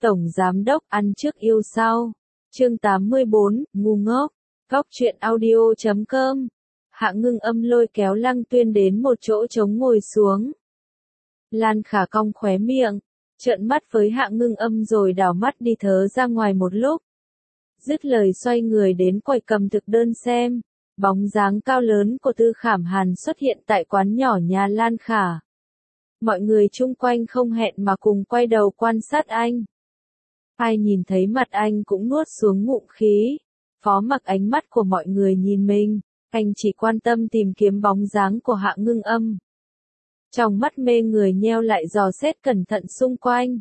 Tổng Giám Đốc ăn trước yêu sau. Chương 84, ngu ngốc. Góc truyện audio.com. Hạ Ngưng Âm lôi kéo Lăng Tuyên đến một chỗ trống ngồi xuống. Lan Khả cong khóe miệng, trợn mắt với Hạ Ngưng Âm rồi đảo mắt đi thớ ra ngoài một lúc. Dứt lời xoay người đến quầy cầm thực đơn xem. Bóng dáng cao lớn của Tư Khảm Hàn xuất hiện tại quán nhỏ nhà Lan Khả. Mọi người chung quanh không hẹn mà cùng quay đầu quan sát anh. Ai nhìn thấy mặt anh cũng nuốt xuống ngụm khí. Phó mặc ánh mắt của mọi người nhìn mình, anh chỉ quan tâm tìm kiếm bóng dáng của Hạ Ngưng Âm. Trong mắt mê người nheo lại dò xét cẩn thận xung quanh.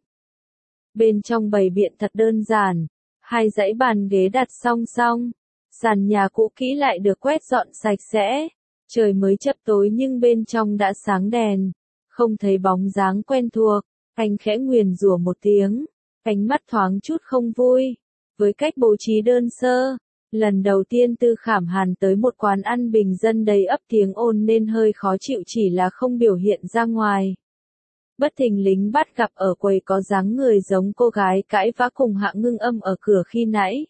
Bên trong bày biện thật đơn giản, hai dãy bàn ghế đặt song song. Sàn nhà cũ kỹ lại được quét dọn sạch sẽ. Trời mới chập tối nhưng bên trong đã sáng đèn. Không thấy bóng dáng quen thuộc, anh khẽ nguyền rủa một tiếng. Ánh mắt thoáng chút không vui. Với cách bố trí đơn sơ, lần đầu tiên Tư Khảm Hàn tới một quán ăn bình dân đầy ắp tiếng ồn nên hơi khó chịu chỉ là không biểu hiện ra ngoài. Bất thình lình bắt gặp ở quầy có dáng người giống cô gái cãi vã cùng Hạ Ngưng Âm ở cửa khi nãy.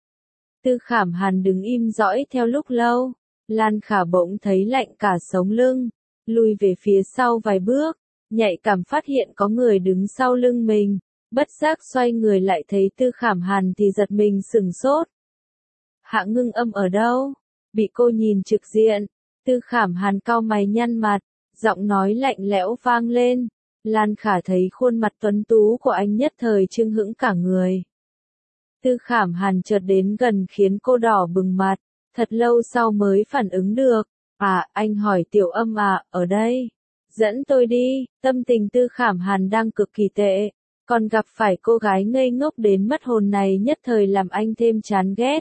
Tư Khảm Hàn đứng im dõi theo lúc lâu, Lan Khả bỗng thấy lạnh cả sống lưng, lùi về phía sau vài bước, nhạy cảm phát hiện có người đứng sau lưng mình, bất giác xoay người lại thấy Tư Khảm Hàn thì giật mình sửng sốt. Hạ Ngưng Âm ở đâu? Bị cô nhìn trực diện, Tư Khảm Hàn cau mày nhăn mặt, giọng nói lạnh lẽo vang lên. Lan Khả thấy khuôn mặt tuấn tú của anh nhất thời chưng hững cả người. Tư Khảm Hàn chợt đến gần khiến cô đỏ bừng mặt, thật lâu sau mới phản ứng được. À, anh hỏi Tiểu Âm à, ở đây. Dẫn tôi đi, tâm tình Tư Khảm Hàn đang cực kỳ tệ. Còn gặp phải cô gái ngây ngốc đến mất hồn này nhất thời làm anh thêm chán ghét.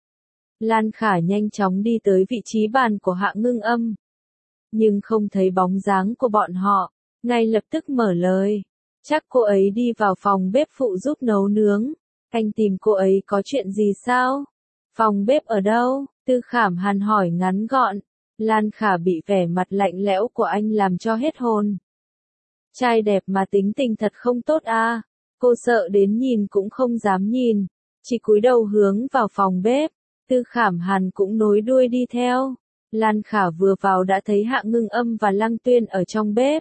Lan Khả nhanh chóng đi tới vị trí bàn của Hạ Ngưng Âm. Nhưng không thấy bóng dáng của bọn họ, ngay lập tức mở lời. Chắc cô ấy đi vào phòng bếp phụ giúp nấu nướng. Anh tìm cô ấy có chuyện gì sao? Phòng bếp ở đâu? Tư Khảm Hàn hỏi ngắn gọn. Lan Khả bị vẻ mặt lạnh lẽo của anh làm cho hết hồn. Trai đẹp mà tính tình thật không tốt à? Cô sợ đến nhìn cũng không dám nhìn, chỉ cúi đầu hướng vào phòng bếp. Tư Khảm Hàn cũng nối đuôi đi theo. Lan Khả vừa vào đã thấy Hạ Ngưng Âm và Lăng Tuyên ở trong bếp.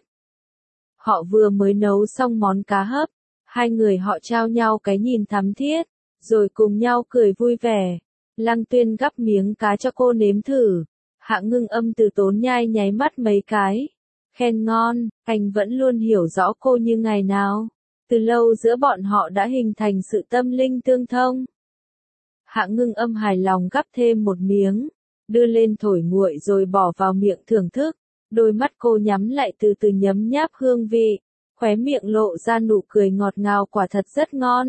Họ vừa mới nấu xong món cá hấp. Hai người họ trao nhau cái nhìn thắm thiết, rồi cùng nhau cười vui vẻ. Lăng Tuyên gắp miếng cá cho cô nếm thử. Hạ Ngưng Âm từ tốn nhai nháy mắt mấy cái. Khen ngon, anh vẫn luôn hiểu rõ cô như ngày nào. Từ lâu giữa bọn họ đã hình thành sự tâm linh tương thông. Hạ Ngưng Âm hài lòng gắp thêm một miếng, đưa lên thổi nguội rồi bỏ vào miệng thưởng thức. Đôi mắt cô nhắm lại từ từ nhấm nháp hương vị, khóe miệng lộ ra nụ cười ngọt ngào, quả thật rất ngon.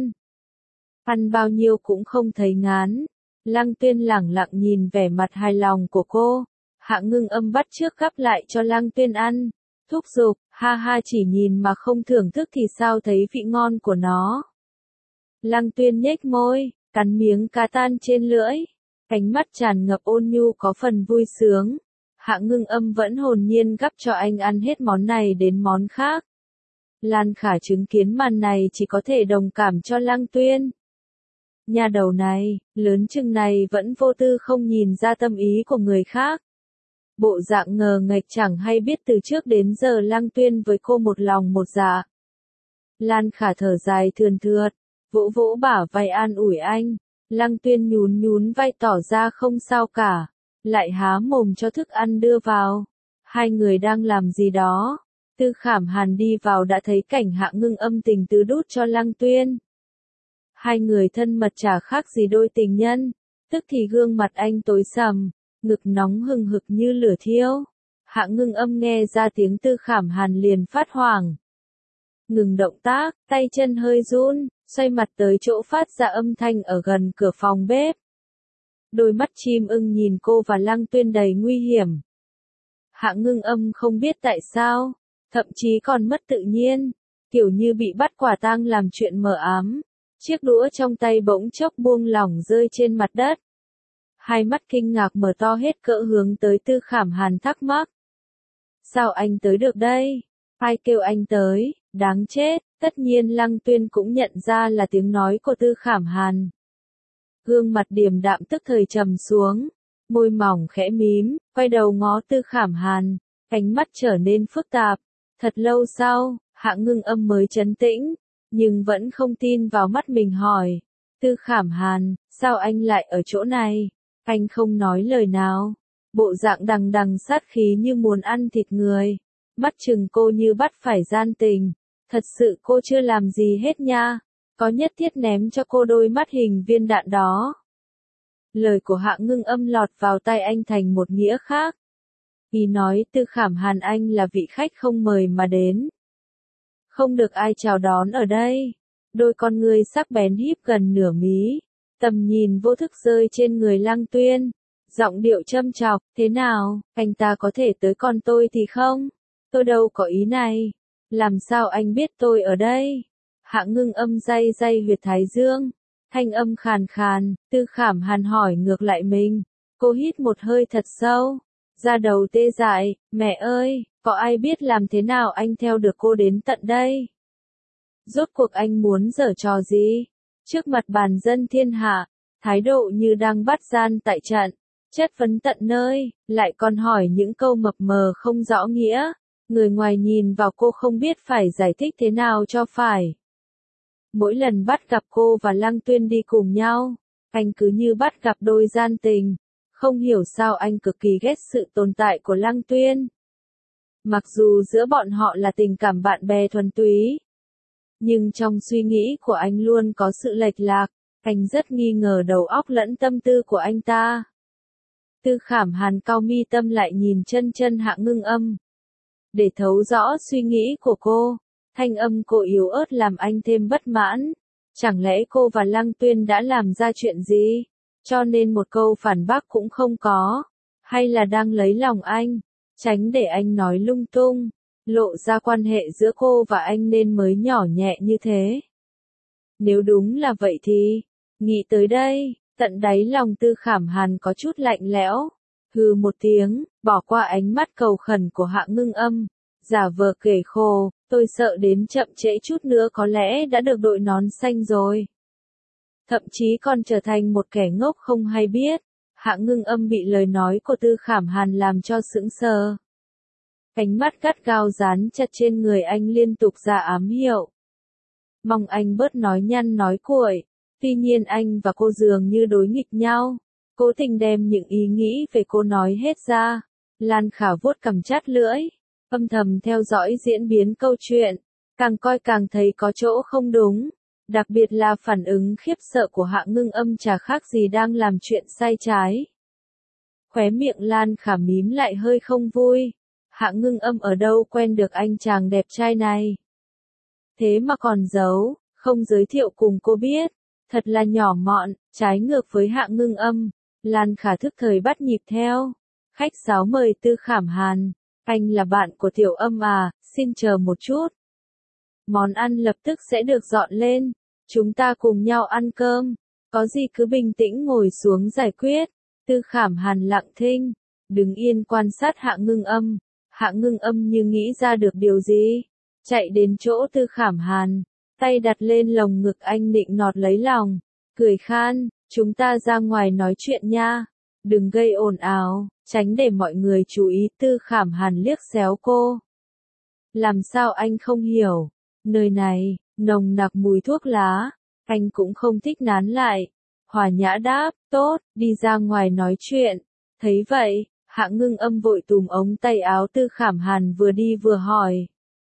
Ăn bao nhiêu cũng không thấy ngán. Lăng Tuyên lẳng lặng nhìn vẻ mặt hài lòng của cô. Hạ Ngưng Âm bắt chước gắp lại cho Lăng Tuyên ăn. Thúc giục, ha ha, chỉ nhìn mà không thưởng thức thì sao thấy vị ngon của nó. Lăng Tuyên nhếch môi, cắn miếng cá tan trên lưỡi. Ánh mắt tràn ngập ôn nhu có phần vui sướng. Hạ Ngưng Âm vẫn hồn nhiên gắp cho anh ăn hết món này đến món khác. Lan Khả chứng kiến màn này chỉ có thể đồng cảm cho Lăng Tuyên. Nhà đầu này, lớn chừng này vẫn vô tư không nhìn ra tâm ý của người khác. Bộ dạng ngờ nghệch chẳng hay biết từ trước đến giờ Lăng Tuyên với cô một lòng một dạ. Lan Khả thở dài thườn thượt, vỗ vỗ bả vai an ủi anh. Lăng Tuyên nhún nhún vai tỏ ra không sao cả, lại há mồm cho thức ăn đưa vào. Hai người đang làm gì đó. Tư Khảm Hàn đi vào đã thấy cảnh Hạ Ngưng Âm tình tứ đút cho Lăng Tuyên. Hai người thân mật chả khác gì đôi tình nhân. Tức thì gương mặt anh tối sầm, ngực nóng hừng hực như lửa thiêu. Hạ Ngưng Âm nghe ra tiếng Tư Khảm Hàn liền phát hoảng. Ngừng động tác, tay chân hơi run, xoay mặt tới chỗ phát ra âm thanh ở gần cửa phòng bếp. Đôi mắt chim ưng nhìn cô và Lăng Tuyên đầy nguy hiểm. Hạ Ngưng Âm không biết tại sao, thậm chí còn mất tự nhiên, kiểu như bị bắt quả tang làm chuyện mờ ám. Chiếc đũa trong tay bỗng chốc buông lỏng rơi trên mặt đất. Hai mắt kinh ngạc mở to hết cỡ hướng tới Tư Khảm Hàn thắc mắc. Sao anh tới được đây? Ai kêu anh tới? Đáng chết, tất nhiên Lăng Tuyên cũng nhận ra là tiếng nói của Tư Khảm Hàn. Gương mặt điềm đạm tức thời trầm xuống, môi mỏng khẽ mím, quay đầu ngó Tư Khảm Hàn, ánh mắt trở nên phức tạp. Thật lâu sau, Hạ Ngưng Âm mới trấn tĩnh, nhưng vẫn không tin vào mắt mình hỏi. Tư Khảm Hàn, sao anh lại ở chỗ này? Anh không nói lời nào. Bộ dạng đằng đằng sát khí như muốn ăn thịt người. Mắt chừng cô như bắt phải gian tình. Thật sự cô chưa làm gì hết nha. Có nhất thiết ném cho cô đôi mắt hình viên đạn đó. Lời của Hạ Ngưng Âm lọt vào tai anh thành một nghĩa khác. Ý nói Tư Khảm Hàn anh là vị khách không mời mà đến. Không được ai chào đón ở đây. Đôi con ngươi sắc bén híp gần nửa mí. Tầm nhìn vô thức rơi trên người Lăng Tuyên. Giọng điệu châm chọc, thế nào, anh ta có thể tới con tôi thì không? Tôi đâu có ý này. Làm sao anh biết tôi ở đây? Hạ Ngưng Âm day day huyệt thái dương. Thanh âm khàn khàn, Tư Khảm Hàn hỏi ngược lại mình. Cô hít một hơi thật sâu. Da đầu tê dại, mẹ ơi, có ai biết làm thế nào anh theo được cô đến tận đây? Rốt cuộc anh muốn giở trò gì? Trước mặt bàn dân thiên hạ, thái độ như đang bắt gian tại trận, chất vấn tận nơi, lại còn hỏi những câu mập mờ không rõ nghĩa. Người ngoài nhìn vào cô không biết phải giải thích thế nào cho phải. Mỗi lần bắt gặp cô và Lăng Tuyên đi cùng nhau, anh cứ như bắt gặp đôi gian tình. Không hiểu sao anh cực kỳ ghét sự tồn tại của Lăng Tuyên. Mặc dù giữa bọn họ là tình cảm bạn bè thuần túy, nhưng trong suy nghĩ của anh luôn có sự lệch lạc, anh rất nghi ngờ đầu óc lẫn tâm tư của anh ta. Tư Khảm Hàn cau mi tâm lại nhìn chân chân Hạ Ngưng Âm. Để thấu rõ suy nghĩ của cô, thanh âm cô yếu ớt làm anh thêm bất mãn. Chẳng lẽ cô và Lăng Tuyên đã làm ra chuyện gì? Cho nên một câu phản bác cũng không có. Hay là đang lấy lòng anh, tránh để anh nói lung tung, lộ ra quan hệ giữa cô và anh nên mới nhỏ nhẹ như thế. Nếu đúng là vậy thì, nghĩ tới đây, tận đáy lòng Tư Khảm Hàn có chút lạnh lẽo. Hừ một tiếng, bỏ qua ánh mắt cầu khẩn của Hạ Ngưng Âm, giả vờ kể khổ, tôi sợ đến chậm trễ chút nữa có lẽ đã được đội nón xanh rồi. Thậm chí còn trở thành một kẻ ngốc không hay biết. Hạ Ngưng Âm bị lời nói của Tư Khảm Hàn làm cho sững sờ. Ánh mắt gắt gao dán chặt trên người anh liên tục ra ám hiệu. Mong anh bớt nói nhăn nói cuội. Tuy nhiên anh và cô dường như đối nghịch nhau. Cố tình đem những ý nghĩ về cô nói hết ra. Lan Khả vuốt cằm chát lưỡi, âm thầm theo dõi diễn biến câu chuyện. Càng coi càng thấy có chỗ không đúng. Đặc biệt là phản ứng khiếp sợ của Hạ Ngưng Âm chả khác gì đang làm chuyện sai trái. Khóe miệng Lan Khả mím lại hơi không vui. Hạ Ngưng Âm ở đâu quen được anh chàng đẹp trai này. Thế mà còn giấu, không giới thiệu cùng cô biết. Thật là nhỏ mọn, trái ngược với Hạ Ngưng Âm. Lan Khả thức thời bắt nhịp theo. Khách sáo mời Tư Khảm Hàn. Anh là bạn của Tiểu Âm à, xin chờ một chút. Món ăn lập tức sẽ được dọn lên. Chúng ta cùng nhau ăn cơm. Có gì cứ bình tĩnh ngồi xuống giải quyết. Tư Khảm Hàn lặng thinh, đứng yên quan sát Hạ Ngưng Âm. Hạ Ngưng Âm như nghĩ ra được điều gì. Chạy đến chỗ Tư Khảm Hàn. Tay đặt lên lồng ngực anh nịnh nọt lấy lòng. Cười khan, chúng ta ra ngoài nói chuyện nha. Đừng gây ồn ào, tránh để mọi người chú ý. Tư Khảm Hàn liếc xéo cô. Làm sao anh không hiểu. Nơi này, nồng nặc mùi thuốc lá. Anh cũng không thích nán lại. Hòa nhã đáp, tốt, đi ra ngoài nói chuyện. Thấy vậy, Hạ Ngưng Âm vội túm ống tay áo Tư Khảm Hàn vừa đi vừa hỏi.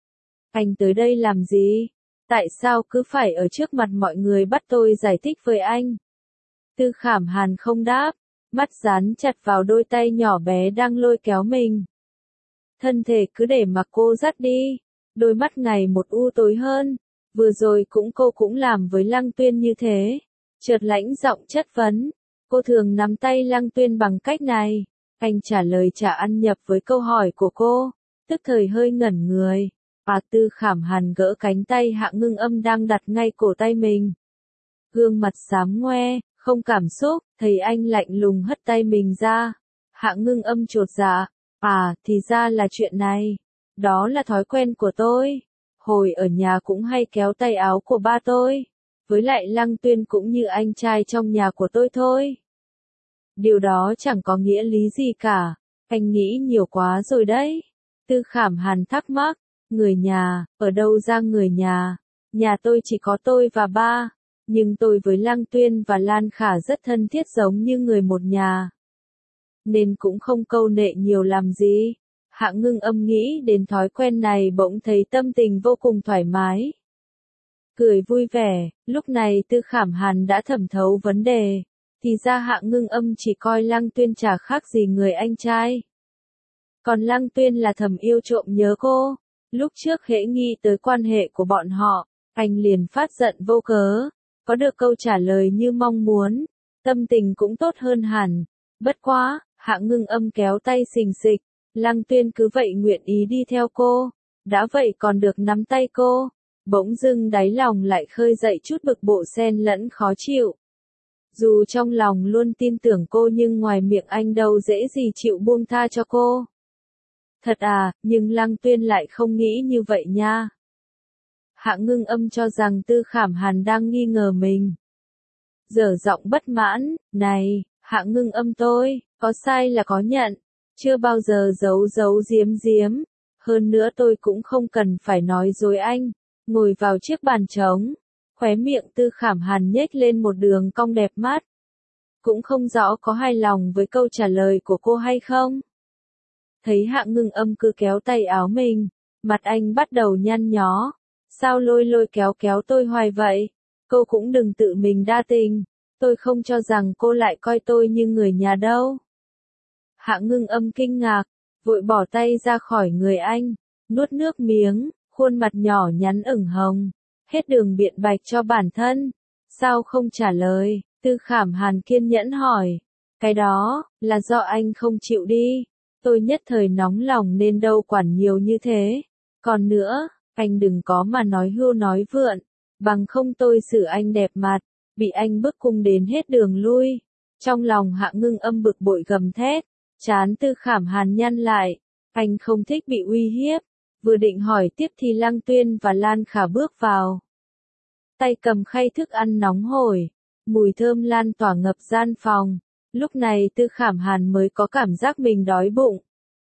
Anh tới đây làm gì? Tại sao cứ phải ở trước mặt mọi người bắt tôi giải thích với anh? Tư Khảm Hàn không đáp, mắt dán chặt vào đôi tay nhỏ bé đang lôi kéo mình. Thân thể cứ để mặc cô dắt đi, đôi mắt ngày một u tối hơn. Vừa rồi cô cũng làm với Lăng Tuyên như thế. Chợt lãnh giọng chất vấn, cô thường nắm tay Lăng Tuyên bằng cách này. Anh trả lời chả ăn nhập với câu hỏi của cô, tức thời hơi ngẩn người. Tư Khảm Hàn gỡ cánh tay Hạ Ngưng Âm đang đặt ngay cổ tay mình. Gương mặt xám ngoe, không cảm xúc, thấy anh lạnh lùng hất tay mình ra. Hạ Ngưng Âm chột dạ, thì ra là chuyện này. Đó là thói quen của tôi. Hồi ở nhà cũng hay kéo tay áo của ba tôi. Với lại Lăng Tuyên cũng như anh trai trong nhà của tôi thôi. Điều đó chẳng có nghĩa lý gì cả. Anh nghĩ nhiều quá rồi đấy. Tư Khảm Hàn thắc mắc. Người nhà, ở đâu ra người nhà? Nhà tôi chỉ có tôi và ba. Nhưng tôi với Lăng Tuyên và Lan Khả rất thân thiết giống như người một nhà. Nên cũng không câu nệ nhiều làm gì. Hạ Ngưng Âm nghĩ đến thói quen này bỗng thấy tâm tình vô cùng thoải mái. Cười vui vẻ, lúc này Tư Khảm Hàn đã thẩm thấu vấn đề. Thì ra Hạ Ngưng Âm chỉ coi Lăng Tuyên chả khác gì người anh trai. Còn Lăng Tuyên là thầm yêu trộm nhớ cô. Lúc trước hễ nghĩ tới quan hệ của bọn họ, anh liền phát giận vô cớ. Có được câu trả lời như mong muốn, tâm tình cũng tốt hơn hẳn. Bất quá, Hạ Ngưng Âm kéo tay xình xịch, Lăng Tuyên cứ vậy nguyện ý đi theo cô. Đã vậy còn được nắm tay cô. Bỗng dưng đáy lòng lại khơi dậy chút bực bội xen lẫn khó chịu. Dù trong lòng luôn tin tưởng cô nhưng ngoài miệng anh đâu dễ gì chịu buông tha cho cô. Thật à, nhưng Lăng Tuyên lại không nghĩ như vậy nha. Hạ Ngưng Âm cho rằng Tư Khảm Hàn đang nghi ngờ mình. Dở giọng bất mãn, này, Hạ Ngưng Âm tôi, có sai là có nhận, chưa bao giờ giấu giấu giếm giếm. Hơn nữa tôi cũng không cần phải nói dối anh. Ngồi vào chiếc bàn trống, khóe miệng Tư Khảm Hàn nhếch lên một đường cong đẹp mắt. Cũng không rõ có hài lòng với câu trả lời của cô hay không. Thấy Hạ Ngưng Âm cứ kéo tay áo mình, mặt anh bắt đầu nhăn nhó. Sao lôi lôi kéo kéo tôi hoài vậy? Cô cũng đừng tự mình đa tình. Tôi không cho rằng cô lại coi tôi như người nhà đâu. Hạ Ngưng Âm kinh ngạc, vội bỏ tay ra khỏi người anh, nuốt nước miếng, khuôn mặt nhỏ nhắn ửng hồng, hết đường biện bạch cho bản thân. Sao không trả lời? Tư Khảm Hàn kiên nhẫn hỏi. Cái đó, là do anh không chịu đi. Tôi nhất thời nóng lòng nên đâu quản nhiều như thế. Còn nữa, anh đừng có mà nói hưu nói vượn, bằng không tôi xử anh đẹp mặt, bị anh bức cung đến hết đường lui. Trong lòng Hạ Ngưng Âm bực bội gầm thét, trán Tư Khảm Hàn nhăn lại, anh không thích bị uy hiếp. Vừa định hỏi tiếp thì Lăng Tuyên và Lan Khả bước vào. Tay cầm khay thức ăn nóng hổi, mùi thơm lan tỏa ngập gian phòng. Lúc này Tư Khảm Hàn mới có cảm giác mình đói bụng.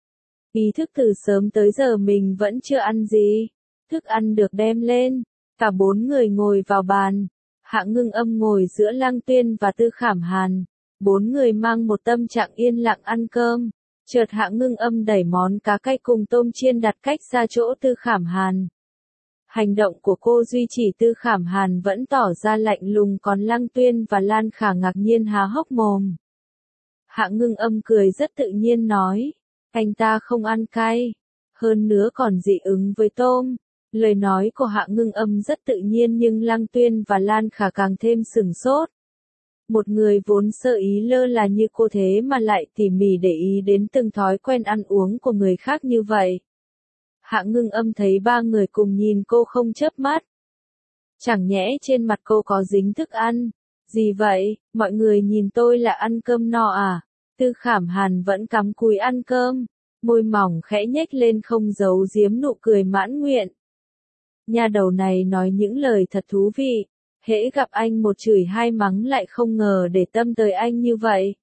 Ý thức từ sớm tới giờ mình vẫn chưa ăn gì. Thức ăn được đem lên, cả 4 người ngồi vào bàn. Hạ Ngưng Âm ngồi giữa Lăng Tuyên và Tư Khảm Hàn. 4 người mang một tâm trạng yên lặng ăn cơm. Chợt Hạ Ngưng Âm đẩy món cá cay cùng tôm chiên đặt cách xa chỗ Tư Khảm Hàn. Hành động của cô duy chỉ Tư Khảm Hàn vẫn tỏ ra lạnh lùng, còn Lăng Tuyên và Lan Khả ngạc nhiên há hốc mồm. Hạ Ngưng Âm cười rất tự nhiên nói, anh ta không ăn cay, hơn nữa còn dị ứng với tôm. Lời nói của Hạ Ngưng Âm rất tự nhiên nhưng Lăng Tuyên và Lan Khả càng thêm sửng sốt. Một người vốn sơ ý lơ là như cô thế mà lại tỉ mỉ để ý đến từng thói quen ăn uống của người khác như vậy. Hạ Ngưng Âm thấy 3 người cùng nhìn cô không chớp mắt. Chẳng nhẽ trên mặt cô có dính thức ăn? Gì vậy, mọi người nhìn tôi là ăn cơm no à? Tư Khảm Hàn vẫn cắm cúi ăn cơm, môi mỏng khẽ nhếch lên không giấu giếm nụ cười mãn nguyện. Nhà đầu này nói những lời thật thú vị, hễ gặp anh một chửi hai mắng lại không ngờ để tâm tới anh như vậy.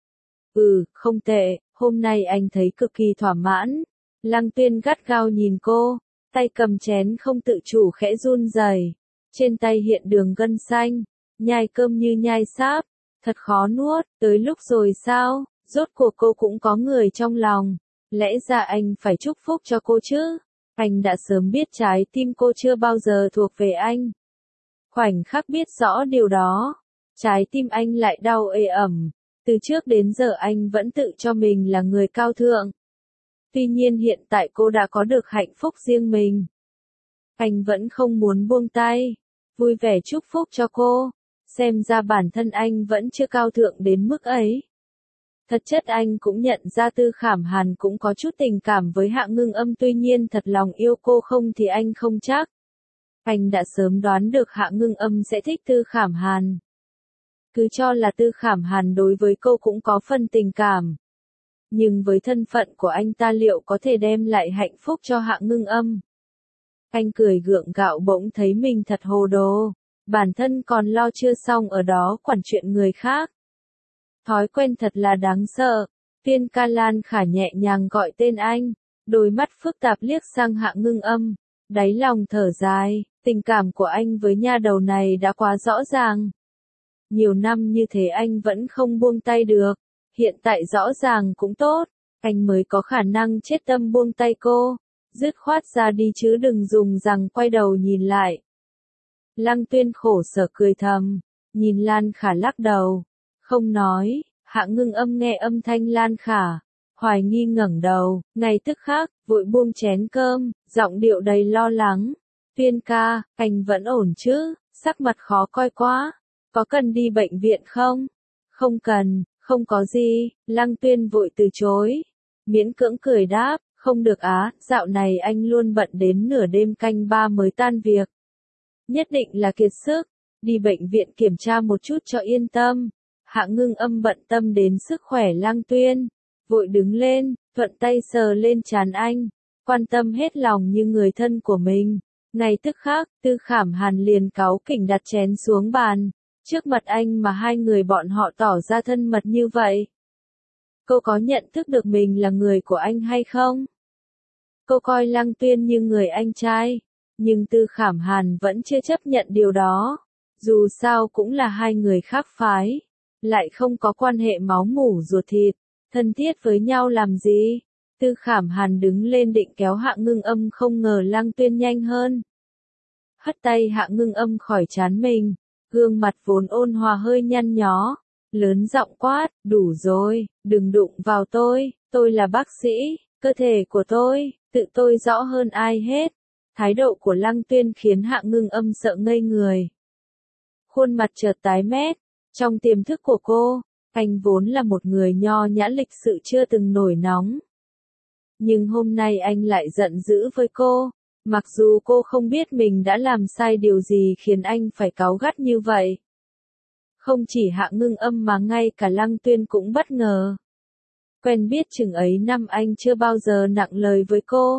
Không tệ, hôm nay anh thấy cực kỳ thỏa mãn. Lăng Tuyên gắt gao nhìn cô, tay cầm chén không tự chủ khẽ run rẩy, trên tay hiện đường gân xanh, nhai cơm như nhai sáp, thật khó nuốt. Tới lúc rồi sao? Rốt cuộc cô cũng có người trong lòng, lẽ ra anh phải chúc phúc cho cô chứ. Anh đã sớm biết trái tim cô chưa bao giờ thuộc về anh. Khoảnh khắc biết rõ điều đó, trái tim anh lại đau ê ẩm. Từ trước đến giờ anh vẫn tự cho mình là người cao thượng. Tuy nhiên hiện tại cô đã có được hạnh phúc riêng mình. Anh vẫn không muốn buông tay, vui vẻ chúc phúc cho cô. Xem ra bản thân anh vẫn chưa cao thượng đến mức ấy. Thật chất anh cũng nhận ra Tư Khảm Hàn cũng có chút tình cảm với Hạ Ngưng Âm, tuy nhiên thật lòng yêu cô không thì anh không chắc. Anh đã sớm đoán được Hạ Ngưng Âm sẽ thích Tư Khảm Hàn. Cứ cho là Tư Khảm Hàn đối với cô cũng có phần tình cảm. Nhưng với thân phận của anh ta liệu có thể đem lại hạnh phúc cho Hạ Ngưng Âm? Anh cười gượng gạo bỗng thấy mình thật hồ đồ. Bản thân còn lo chưa xong ở đó quản chuyện người khác. Thói quen thật là đáng sợ. Tiên ca Lan Khả nhẹ nhàng gọi tên anh. Đôi mắt phức tạp liếc sang Hạ Ngưng Âm. Đáy lòng thở dài, tình cảm của anh với nha đầu này đã quá rõ ràng. Nhiều năm như thế anh vẫn không buông tay được. Hiện tại rõ ràng cũng tốt. Anh mới có khả năng chết tâm buông tay cô. Dứt khoát ra đi chứ đừng dùng rằng quay đầu nhìn lại. Lăng Tuyên khổ sở cười thầm. Nhìn Lan Khả lắc đầu. Không nói. Hạ Ngưng Âm nghe âm thanh Lan Khả. Hoài nghi ngẩng đầu. Ngay tức khắc, vội buông chén cơm. Giọng điệu đầy lo lắng. Tuyên ca, anh vẫn ổn chứ? Sắc mặt khó coi quá. Có cần đi bệnh viện không? Không cần, không có gì. Lăng Tuyên vội từ chối. Miễn cưỡng cười đáp. Không được á, dạo này anh luôn bận đến nửa đêm canh ba mới tan việc. Nhất định là kiệt sức. Đi bệnh viện kiểm tra một chút cho yên tâm. Hạ Ngưng Âm bận tâm đến sức khỏe Lăng Tuyên. Vội đứng lên, thuận tay sờ lên trán anh. Quan tâm hết lòng như người thân của mình. Ngay tức khắc, Tư Khảm Hàn liền cáu kỉnh đặt chén xuống bàn. Trước mặt anh mà hai người bọn họ tỏ ra thân mật như vậy. Cô có nhận thức được mình là người của anh hay không? Cô coi Lăng Tuyên như người anh trai. Nhưng Tư Khảm Hàn vẫn chưa chấp nhận điều đó. Dù sao cũng là hai người khác phái. Lại không có quan hệ máu mủ ruột thịt. Thân thiết với nhau làm gì? Tư Khảm Hàn đứng lên định kéo Hạ Ngưng Âm, không ngờ Lăng Tuyên nhanh hơn. Hất tay Hạ Ngưng Âm khỏi trán mình. Gương mặt vốn ôn hòa hơi nhăn nhó. Lớn giọng quát, đủ rồi, đừng đụng vào tôi là bác sĩ, cơ thể của tôi, tự tôi rõ hơn ai hết. Thái độ của Lăng Tuyên khiến Hạ Ngưng Âm sợ ngây người. Khuôn mặt chợt tái mét. Trong tiềm thức của cô, anh vốn là một người nho nhã lịch sự chưa từng nổi nóng. Nhưng hôm nay anh lại giận dữ với cô. Mặc dù cô không biết mình đã làm sai điều gì khiến anh phải cáu gắt như vậy. Không chỉ Hạ Ngưng Âm mà ngay cả Lăng Tuyên cũng bất ngờ. Quen biết chừng ấy năm anh chưa bao giờ nặng lời với cô.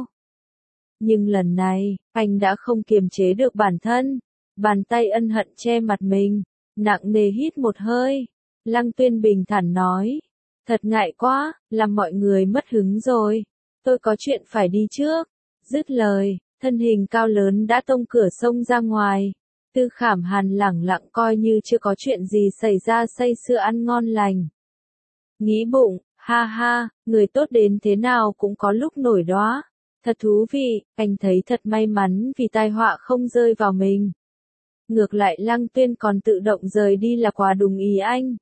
Nhưng lần này, anh đã không kiềm chế được bản thân. Bàn tay ân hận che mặt mình, nặng nề hít một hơi. Lăng Tuyên bình thản nói. Thật ngại quá, làm mọi người mất hứng rồi. Tôi có chuyện phải đi trước. Dứt lời, thân hình cao lớn đã tông cửa xông ra ngoài. Tư Khảm Hàn lẳng lặng coi như chưa có chuyện gì xảy ra, say sưa ăn ngon lành. Nghĩ bụng, ha ha, người tốt đến thế nào cũng có lúc nổi đoá. Thật thú vị, anh thấy thật may mắn vì tai họa không rơi vào mình. Ngược lại Lăng Tuyên còn tự động rời đi là quá đúng ý anh.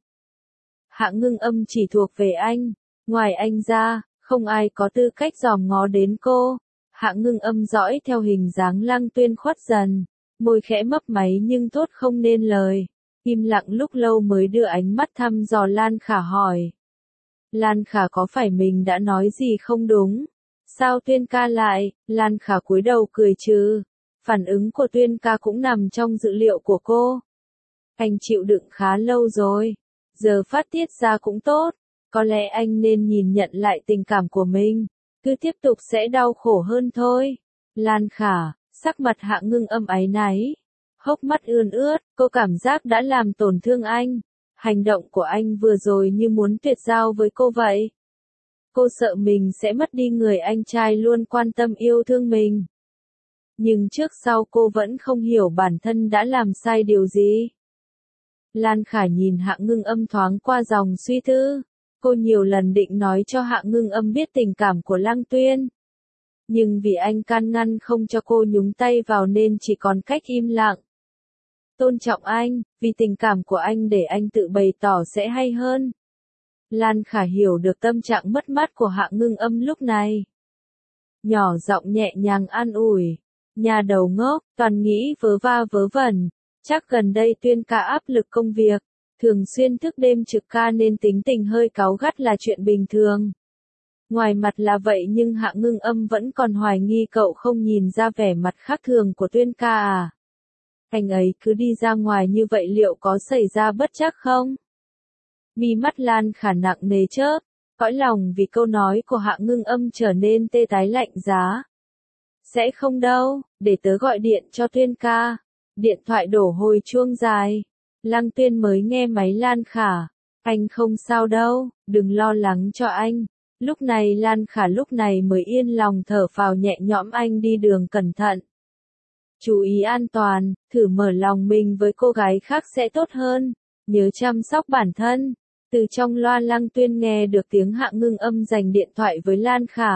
Hạ Ngưng Âm chỉ thuộc về anh. Ngoài anh ra, không ai có tư cách dòm ngó đến cô. Hạ Ngưng Âm dõi theo hình dáng Lăng Tuyên khuất dần. Môi khẽ mấp máy nhưng thốt không nên lời. Im lặng lúc lâu mới đưa ánh mắt thăm dò Lan Khả hỏi. Lan Khả có phải mình đã nói gì không đúng? Sao Tuyên ca lại? Lan Khả cúi đầu cười trừ. Phản ứng của Tuyên ca cũng nằm trong dự liệu của cô. Anh chịu đựng khá lâu rồi. Giờ phát tiết ra cũng tốt. Có lẽ anh nên nhìn nhận lại tình cảm của mình. Cứ tiếp tục sẽ đau khổ hơn thôi. Lan Khả, sắc mặt Hạ Ngưng Âm áy náy. Hốc mắt ươn ướt, cô cảm giác đã làm tổn thương anh. Hành động của anh vừa rồi như muốn tuyệt giao với cô vậy. Cô sợ mình sẽ mất đi người anh trai luôn quan tâm yêu thương mình. Nhưng trước sau cô vẫn không hiểu bản thân đã làm sai điều gì. Lan Khả nhìn Hạ Ngưng Âm thoáng qua dòng suy tư. Cô nhiều lần định nói cho Hạ Ngưng Âm biết tình cảm của Lăng Tuyên. Nhưng vì anh can ngăn không cho cô nhúng tay vào nên chỉ còn cách im lặng. Tôn trọng anh, vì tình cảm của anh để anh tự bày tỏ sẽ hay hơn. Lan Khả hiểu được tâm trạng mất mát của Hạ Ngưng Âm lúc này. Nhỏ giọng nhẹ nhàng an ủi. Nhà đầu ngốc, toàn nghĩ vớ va vớ vẩn. Chắc gần đây Tuyên ca áp lực công việc. Thường xuyên thức đêm trực ca nên tính tình hơi cáu gắt là chuyện bình thường. Ngoài mặt là vậy nhưng Hạ Ngưng Âm vẫn còn hoài nghi cậu không nhìn ra vẻ mặt khác thường của Tuyên ca à. Anh ấy cứ đi ra ngoài như vậy liệu có xảy ra bất trắc không? Mi mắt Lan Khả nặng nề chớp, cõi lòng vì câu nói của Hạ Ngưng Âm trở nên tê tái lạnh giá. Sẽ không đâu, để tớ gọi điện cho Tuyên ca. Điện thoại đổ hồi chuông dài. Lăng Tuyên mới nghe máy Lan Khả. Anh không sao đâu, đừng lo lắng cho anh. Lúc này Lan Khả lúc này mới yên lòng thở phào nhẹ nhõm, anh đi đường cẩn thận. Chú ý an toàn, thử mở lòng mình với cô gái khác sẽ tốt hơn. Nhớ chăm sóc bản thân. Từ trong loa Lăng Tuyên nghe được tiếng Hạ Ngưng Âm giành điện thoại với Lan Khả.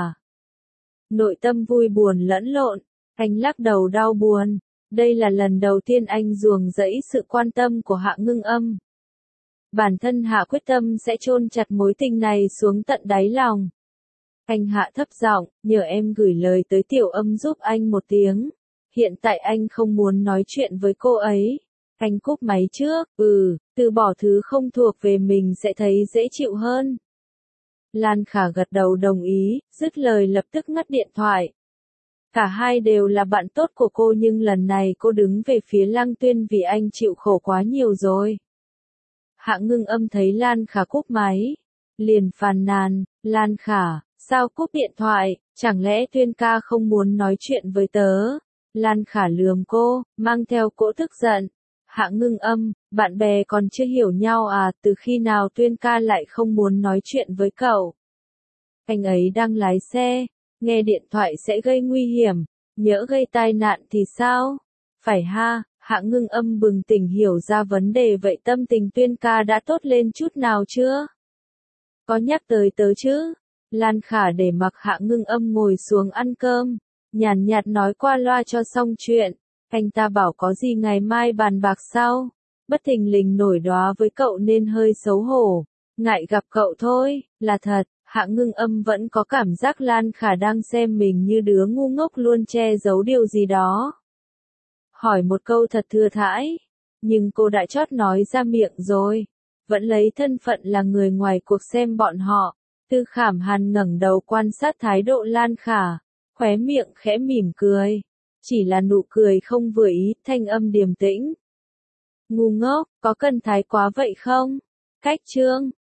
Nội tâm vui buồn lẫn lộn, anh lắc đầu đau buồn. Đây là lần đầu tiên anh ruồng rẫy sự quan tâm của Hạ Ngưng Âm. Bản thân Hạ quyết tâm sẽ chôn chặt mối tình này xuống tận đáy lòng. Anh Hạ thấp giọng, nhờ em gửi lời tới Tiểu Âm giúp anh một tiếng. Hiện tại anh không muốn nói chuyện với cô ấy. Anh cúp máy trước, từ bỏ thứ không thuộc về mình sẽ thấy dễ chịu hơn. Lan Khả gật đầu đồng ý, dứt lời lập tức ngắt điện thoại. Cả hai đều là bạn tốt của cô nhưng lần này cô đứng về phía Lăng Tuyên vì anh chịu khổ quá nhiều rồi. Hạ Ngưng Âm thấy Lan Khả cúp máy, liền phàn nàn, Lan Khả, sao cúp điện thoại, chẳng lẽ Tuyên ca không muốn nói chuyện với tớ? Lan Khả lườm cô, mang theo cỗ tức giận. Hạ Ngưng Âm, bạn bè còn chưa hiểu nhau à, từ khi nào Tuyên ca lại không muốn nói chuyện với cậu? Anh ấy đang lái xe, nghe điện thoại sẽ gây nguy hiểm, nhỡ gây tai nạn thì sao? Phải ha, Hạ Ngưng Âm bừng tỉnh hiểu ra vấn đề, vậy tâm tình Tuyên ca đã tốt lên chút nào chưa? Có nhắc tới tớ chứ? Lan Khả để mặc Hạ Ngưng Âm ngồi xuống ăn cơm, nhàn nhạt nói qua loa cho xong chuyện. Anh ta bảo có gì ngày mai bàn bạc sau. Bất thình lình nổi đoá với cậu nên hơi xấu hổ. Ngại gặp cậu thôi, là thật. Hạ Ngưng Âm vẫn có cảm giác Lan Khả đang xem mình như đứa ngu ngốc luôn che giấu điều gì đó. Hỏi một câu thật thừa thãi. Nhưng cô đã chót nói ra miệng rồi. Vẫn lấy thân phận là người ngoài cuộc xem bọn họ. Tư Khảm Hàn ngẩng đầu quan sát thái độ Lan Khả. Khóe miệng khẽ mỉm cười. Chỉ là nụ cười không vừa ý, thanh âm điềm tĩnh. Ngu ngốc, có cần thái quá vậy không? Cách chương